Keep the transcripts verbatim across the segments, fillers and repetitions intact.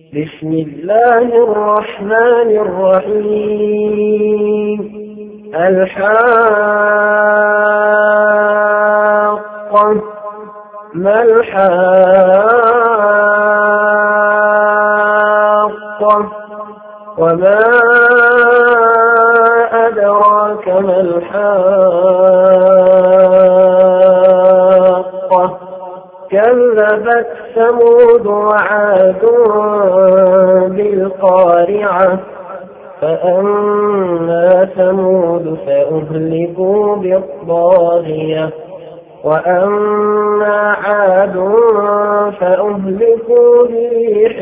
بسم الله الرحمن الرحيم. الحاقة ما الحاقة وما أدراك ما الحاقة كذبت ثمود وعاد بالقارعة فأما ثمود فأهلكوا بالطاغية وأما عاد فأهلكوا بريح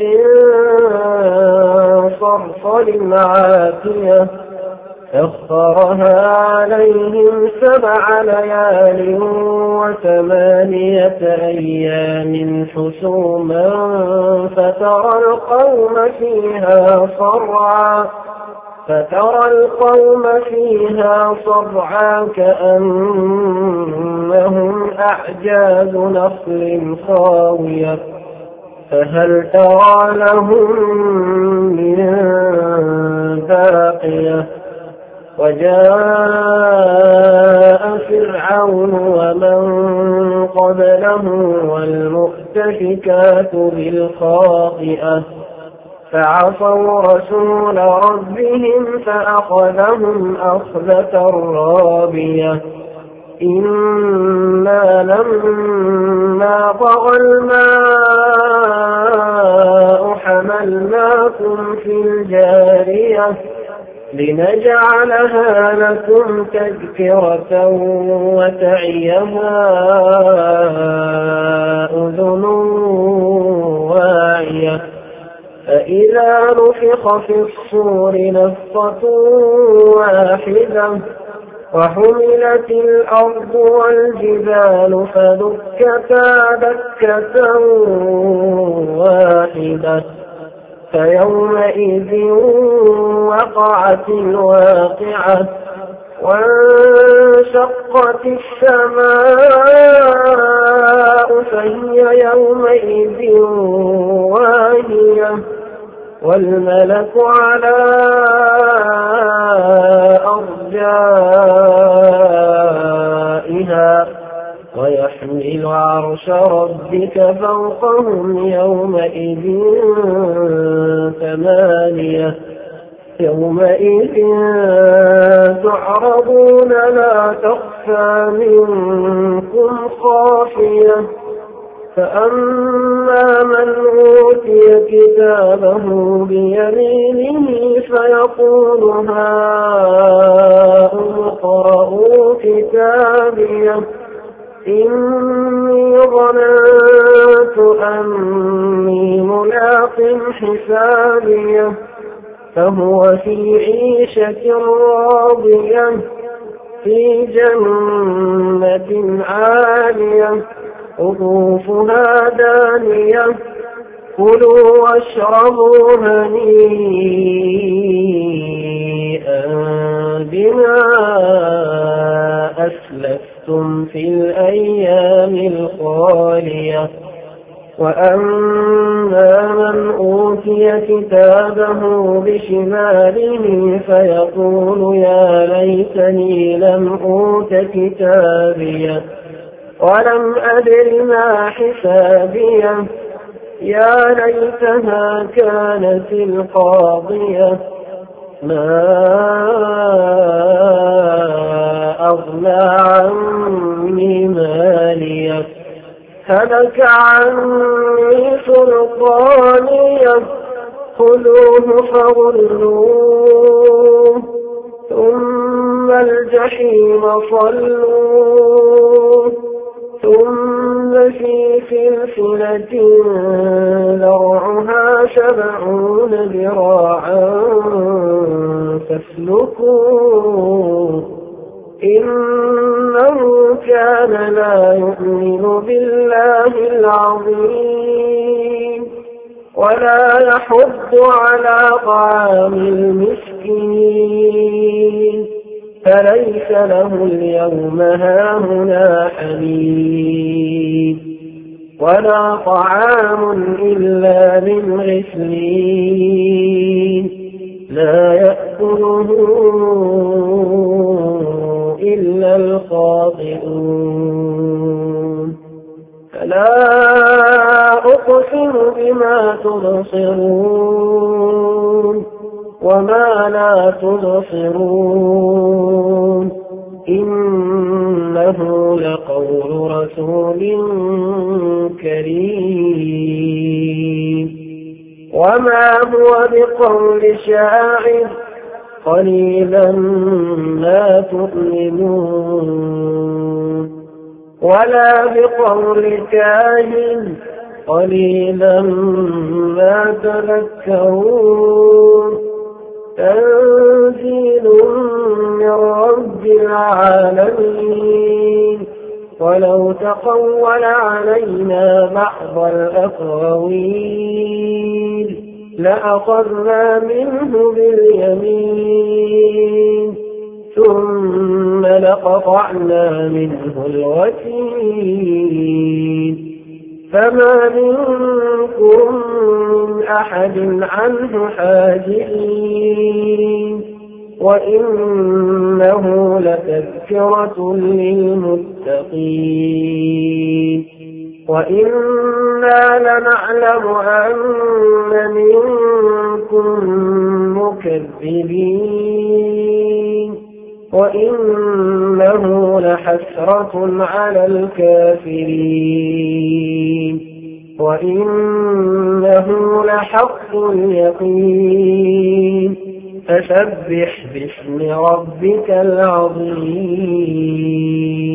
صرصر عاتية سخرها عليهم سبع ليال وثمانية أيام حسوما فترى القوم فيها صرعا فترى القوم فيها صرعا كأنهم أعجاز نخل خاوية فهل ترى لهم من باقية وجاء فرعون ومن قبله والمؤتفكات بالخاطئة فعصوا رسول ربهم فأخذهم أخذة رابية إنا لما طغى الماء حملناكم في الجارية لنجعلها لكم تذكرة وتعيها أذن واعية فإذا نفخ في الصور نفخة واحدة وحملت الأرض والجبال فدكتا دكة واحدة فيومئذ وقعت الواقعة وانشقت السماء فهي يومئذ واهية والملك على أرجائها ويحمل عرش ربك فوقهم يومئذ ثمانية يومئذ تعرضون لا تخفى منكم خافية فأما من أوتي كتابه بيمينه فيقول هاؤم اقرءوا كتابيه إني ظننت أني ملاق حسابيه فهو في عيشة راضية في جنة عالية قطوفها دانية كلوا واشربوا هنيئا بما أسلفتم في الأيام الخالية وأما من أوتي كتابه بشماله فيقول يا ليتني لم أوت كتابيه ولم أدر ما حسابيه يا ليتها كانت القاضية ما أغنى عني ماليه هلك عني سلطانيه خذوه فغلوه ثم الجحيم صلوه ثم في سلسلة ذرعها سبعون ذراعا فاسلكوه إنه كان لا يؤمن بالله العظيم ولا يحض على طعام المسكين فليس له اليوم هاهنا حميم ولا طعام إلا من غسلين لا يأكله إلا الخاطئون فلا أقسم بما تبصرون وما لا تبصرون إنه لقول رسول كريم وما هو بقول شاعر قليلا ما تؤمنون ولا بقول كاهن قليلا ما تذكرون تنزيل من رب العالمين ولو تقول علينا بعض الأقاويل لأخذنا منه باليمين ثم لقطعنا منه الوتين فما منكم من أحد عنه حاجزين وإنه لتذكرة للمتقين وإنا لنعلم أن منكم مكذبين وإنه لحسرة على الكافرين وإنه لحق اليقين فسبح باسم ربك العظيم